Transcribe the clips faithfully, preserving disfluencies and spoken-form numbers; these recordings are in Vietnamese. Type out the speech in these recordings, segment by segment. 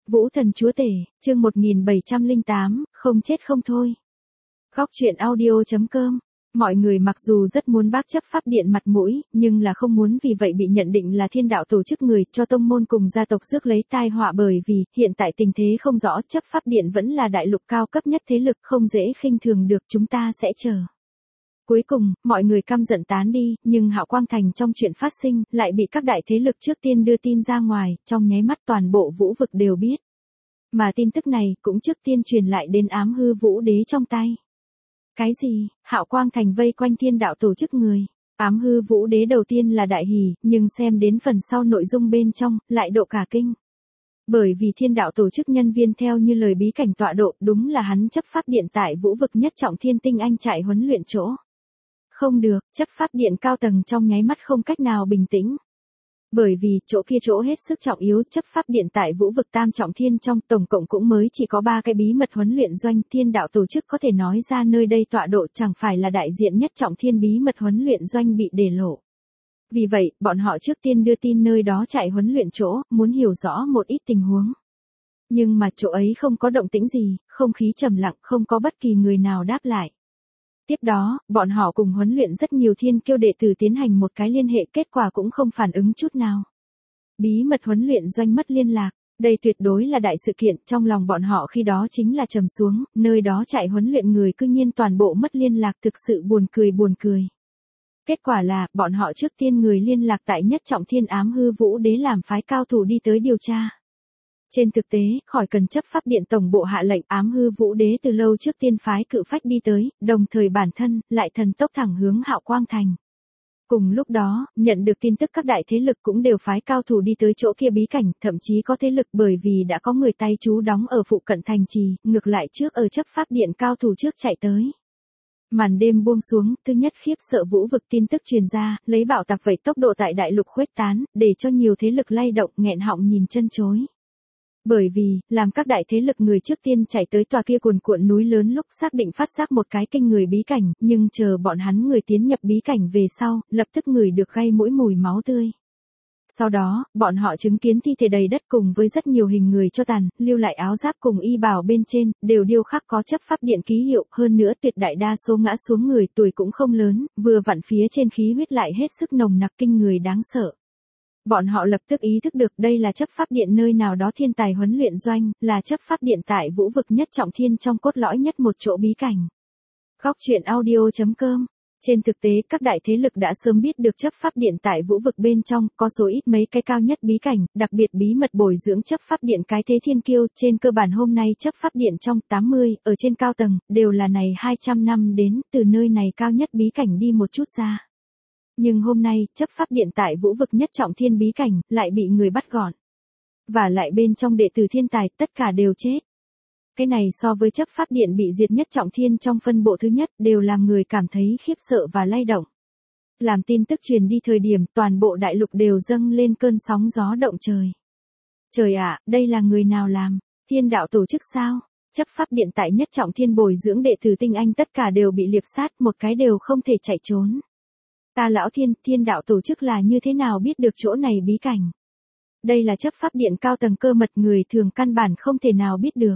Vũ Thần Chúa Tể, chương một nghìn bảy trăm lẻ tám, không chết không thôi. Góc truyện audio chấm com. Mọi người mặc dù rất muốn bác chấp pháp điện mặt mũi, nhưng là không muốn vì vậy bị nhận định là thiên đạo tổ chức người cho tông môn cùng gia tộc rước lấy tai họa, bởi vì hiện tại tình thế không rõ, chấp pháp điện vẫn là đại lục cao cấp nhất thế lực, không dễ khinh thường được, chúng ta sẽ chờ. Cuối cùng, mọi người căm giận tán đi, nhưng Hạo Quang Thành trong chuyện phát sinh, lại bị các đại thế lực trước tiên đưa tin ra ngoài, trong nháy mắt toàn bộ vũ vực đều biết. Mà tin tức này cũng trước tiên truyền lại đến ám hư vũ đế trong tay. Cái gì? Hạo Quang Thành vây quanh thiên đạo tổ chức người. Ám hư vũ đế đầu tiên là đại hỉ, nhưng xem đến phần sau nội dung bên trong, lại độ cả kinh. Bởi vì thiên đạo tổ chức nhân viên theo như lời bí cảnh tọa độ, đúng là hắn chấp pháp điện tại vũ vực nhất trọng thiên tinh anh trại huấn luyện chỗ. Không được, chấp pháp điện cao tầng trong nháy mắt không cách nào bình tĩnh. Bởi vì chỗ kia chỗ hết sức trọng yếu, chấp pháp điện tại vũ vực tam trọng thiên trong tổng cộng cũng mới chỉ có ba cái bí mật huấn luyện doanh, thiên đạo tổ chức có thể nói ra nơi đây tọa độ chẳng phải là đại diện nhất trọng thiên bí mật huấn luyện doanh bị để lộ. Vì vậy, bọn họ trước tiên đưa tin nơi đó chạy huấn luyện chỗ, muốn hiểu rõ một ít tình huống. Nhưng mà chỗ ấy không có động tĩnh gì, không khí trầm lặng, không có bất kỳ người nào đáp lại. Tiếp đó, bọn họ cùng huấn luyện rất nhiều thiên kiêu đệ tử tiến hành một cái liên hệ, kết quả cũng không phản ứng chút nào. Bí mật huấn luyện doanh mất liên lạc, đây tuyệt đối là đại sự kiện, trong lòng bọn họ khi đó chính là trầm xuống, nơi đó chạy huấn luyện người cư nhiên toàn bộ mất liên lạc, thực sự buồn cười buồn cười. Kết quả là, bọn họ trước tiên người liên lạc tại nhất trọng thiên ám hư vũ đế làm phái cao thủ đi tới điều tra. Trên thực tế, khỏi cần chấp pháp điện tổng bộ hạ lệnh, ám hư vũ đế từ lâu trước tiên phái cự phách đi tới, đồng thời bản thân, lại thần tốc thẳng hướng Hạo Quang Thành. Cùng lúc đó, nhận được tin tức các đại thế lực cũng đều phái cao thủ đi tới chỗ kia bí cảnh, thậm chí có thế lực bởi vì đã có người tay trú đóng ở phụ cận thành trì, ngược lại trước ở chấp pháp điện cao thủ trước chạy tới. Màn đêm buông xuống, thứ nhất khiếp sợ vũ vực tin tức truyền ra, lấy bạo tạc vậy tốc độ tại đại lục khuếch tán, để cho nhiều thế lực lay động, nghẹn họng nhìn chân chối. Bởi vì, làm các đại thế lực người trước tiên chạy tới tòa kia cuồn cuộn núi lớn lúc xác định phát giác một cái kinh người bí cảnh, nhưng chờ bọn hắn người tiến nhập bí cảnh về sau, lập tức người được gây mũi mùi máu tươi. Sau đó, bọn họ chứng kiến thi thể đầy đất cùng với rất nhiều hình người cho tàn, lưu lại áo giáp cùng y bào bên trên, đều điêu khắc có chấp pháp điện ký hiệu, hơn nữa tuyệt đại đa số ngã xuống người tuổi cũng không lớn, vừa vặn phía trên khí huyết lại hết sức nồng nặc kinh người đáng sợ. Bọn họ lập tức ý thức được đây là chấp pháp điện nơi nào đó thiên tài huấn luyện doanh, là chấp pháp điện tại vũ vực nhất trọng thiên trong cốt lõi nhất một chỗ bí cảnh. Góc truyện audio chấm com. Trên thực tế, các đại thế lực đã sớm biết được chấp pháp điện tại vũ vực bên trong, có số ít mấy cái cao nhất bí cảnh, đặc biệt bí mật bồi dưỡng chấp pháp điện cái thế thiên kiêu, trên cơ bản hôm nay chấp pháp điện trong tám mươi, ở trên cao tầng, đều là này hai trăm năm đến, từ nơi này cao nhất bí cảnh đi một chút ra. Nhưng hôm nay, chấp pháp điện tại vũ vực nhất trọng thiên bí cảnh, lại bị người bắt gọn. Và lại bên trong đệ tử thiên tài, tất cả đều chết. Cái này so với chấp pháp điện bị diệt nhất trọng thiên trong phân bộ thứ nhất, đều làm người cảm thấy khiếp sợ và lay động. Làm tin tức truyền đi thời điểm, toàn bộ đại lục đều dâng lên cơn sóng gió động trời. Trời ạ, đây là người nào làm? Thiên đạo tổ chức sao? Chấp pháp điện tại nhất trọng thiên bồi dưỡng đệ tử tinh anh tất cả đều bị liệp sát, một cái đều không thể chạy trốn. Ta lão thiên, thiên đạo tổ chức là như thế nào biết được chỗ này bí cảnh? Đây là chấp pháp điện cao tầng cơ mật, người thường căn bản không thể nào biết được.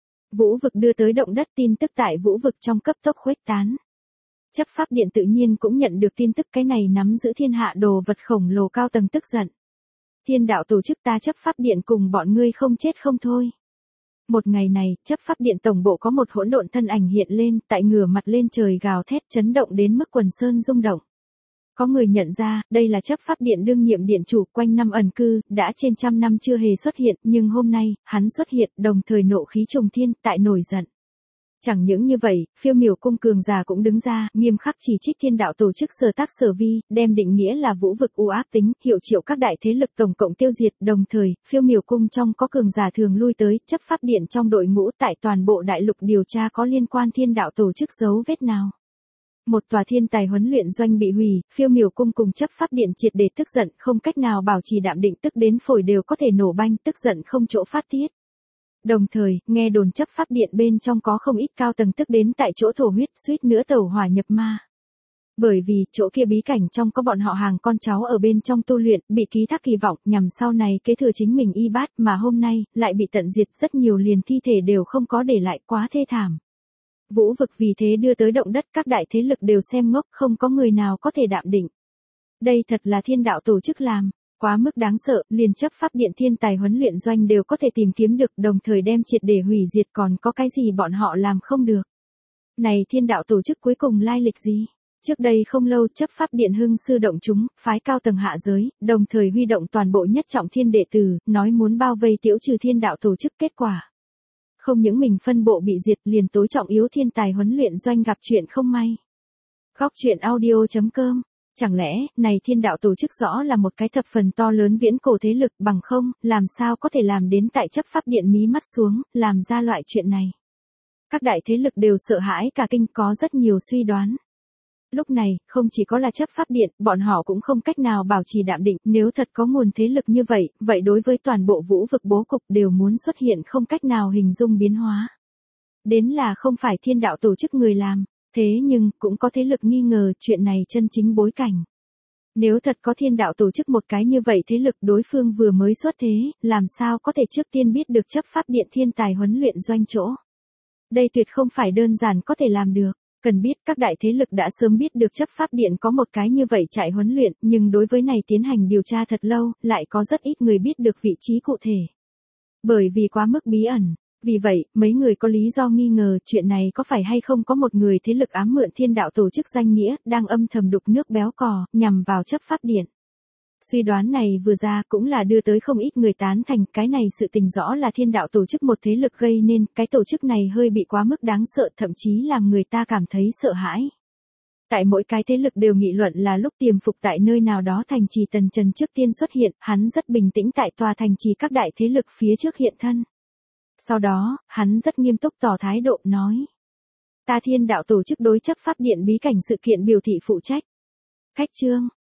Vũ vực đưa tới động đất, tin tức tại vũ vực trong cấp tốc khuếch tán. Chấp pháp điện tự nhiên cũng nhận được tin tức, cái này nắm giữ thiên hạ đồ vật khổng lồ cao tầng tức giận. Thiên đạo tổ chức ta chấp pháp điện cùng bọn ngươi không chết không thôi. Một ngày này, chấp pháp điện tổng bộ có một hỗn độn thân ảnh hiện lên, tại ngửa mặt lên trời gào thét chấn động đến mức quần sơn rung động. Có người nhận ra, đây là chấp pháp điện đương nhiệm điện chủ, quanh năm ẩn cư, đã trên trăm năm chưa hề xuất hiện, nhưng hôm nay, hắn xuất hiện, đồng thời nộ khí trùng thiên, tại nổi giận. Chẳng những như vậy, phiêu miểu cung cường già cũng đứng ra, nghiêm khắc chỉ trích thiên đạo tổ chức sở tác sở vi, đem định nghĩa là vũ vực u ác tính, hiệu triệu các đại thế lực tổng cộng tiêu diệt, đồng thời, phiêu miểu cung trong có cường già thường lui tới, chấp pháp điện trong đội ngũ tại toàn bộ đại lục điều tra có liên quan thiên đạo tổ chức dấu vết nào. Một tòa thiên tài huấn luyện doanh bị hủy, phiêu miểu cung cùng chấp pháp điện triệt để tức giận, không cách nào bảo trì đạm định, tức đến phổi đều có thể nổ banh, tức giận không chỗ phát tiết. Đồng thời, nghe đồn chấp pháp điện bên trong có không ít cao tầng tức đến tại chỗ thổ huyết, suýt nữa tẩu hỏa nhập ma. Bởi vì, chỗ kia bí cảnh trong có bọn họ hàng con cháu ở bên trong tu luyện, bị ký thác kỳ vọng, nhằm sau này kế thừa chính mình y bát, mà hôm nay, lại bị tận diệt, rất nhiều liền thi thể đều không có để lại, quá thê thảm. Vũ vực vì thế đưa tới động đất, các đại thế lực đều xem ngốc, không có người nào có thể đạm định. Đây thật là thiên đạo tổ chức làm, quá mức đáng sợ, liền chấp pháp điện thiên tài huấn luyện doanh đều có thể tìm kiếm được, đồng thời đem triệt để hủy diệt, còn có cái gì bọn họ làm không được. Này thiên đạo tổ chức cuối cùng lai lịch gì? Trước đây không lâu chấp pháp điện hưng sư động chúng, phái cao tầng hạ giới, đồng thời huy động toàn bộ nhất trọng thiên đệ tử, nói muốn bao vây tiểu trừ thiên đạo tổ chức, kết quả. Không những mình phân bộ bị diệt, liền tối trọng yếu thiên tài huấn luyện doanh gặp chuyện không may. Góc truyện audio chấm com. Chẳng lẽ, này thiên đạo tổ chức rõ là một cái thập phần to lớn viễn cổ thế lực, bằng không, làm sao có thể làm đến tại chấp pháp điện mí mắt xuống, làm ra loại chuyện này. Các đại thế lực đều sợ hãi cả kinh, có rất nhiều suy đoán. Lúc này, không chỉ có là chấp pháp điện, bọn họ cũng không cách nào bảo trì đạm định, nếu thật có nguồn thế lực như vậy, vậy đối với toàn bộ vũ vực bố cục đều muốn xuất hiện không cách nào hình dung biến hóa. Đến là không phải thiên đạo tổ chức người làm, thế nhưng, cũng có thế lực nghi ngờ chuyện này chân chính bối cảnh. Nếu thật có thiên đạo tổ chức một cái như vậy thế lực đối phương vừa mới xuất thế, làm sao có thể trước tiên biết được chấp pháp điện thiên tài huấn luyện doanh chỗ. Đây tuyệt không phải đơn giản có thể làm được. Cần biết các đại thế lực đã sớm biết được chấp pháp điện có một cái như vậy trại huấn luyện, nhưng đối với này tiến hành điều tra thật lâu, lại có rất ít người biết được vị trí cụ thể. Bởi vì quá mức bí ẩn. Vì vậy, mấy người có lý do nghi ngờ chuyện này có phải hay không có một người thế lực ám mượn thiên đạo tổ chức danh nghĩa, đang âm thầm đục nước béo cò, nhằm vào chấp pháp điện. Suy đoán này vừa ra cũng là đưa tới không ít người tán thành, cái này sự tình rõ là thiên đạo tổ chức một thế lực gây nên, cái tổ chức này hơi bị quá mức đáng sợ, thậm chí làm người ta cảm thấy sợ hãi. Tại mỗi cái thế lực đều nghị luận là lúc tiềm phục tại nơi nào đó thành trì Tần Trần trước tiên xuất hiện, hắn rất bình tĩnh tại tòa thành trì các đại thế lực phía trước hiện thân. Sau đó, hắn rất nghiêm túc tỏ thái độ, nói. Ta thiên đạo tổ chức đối chấp pháp điện bí cảnh sự kiện biểu thị phụ trách. Khách chương.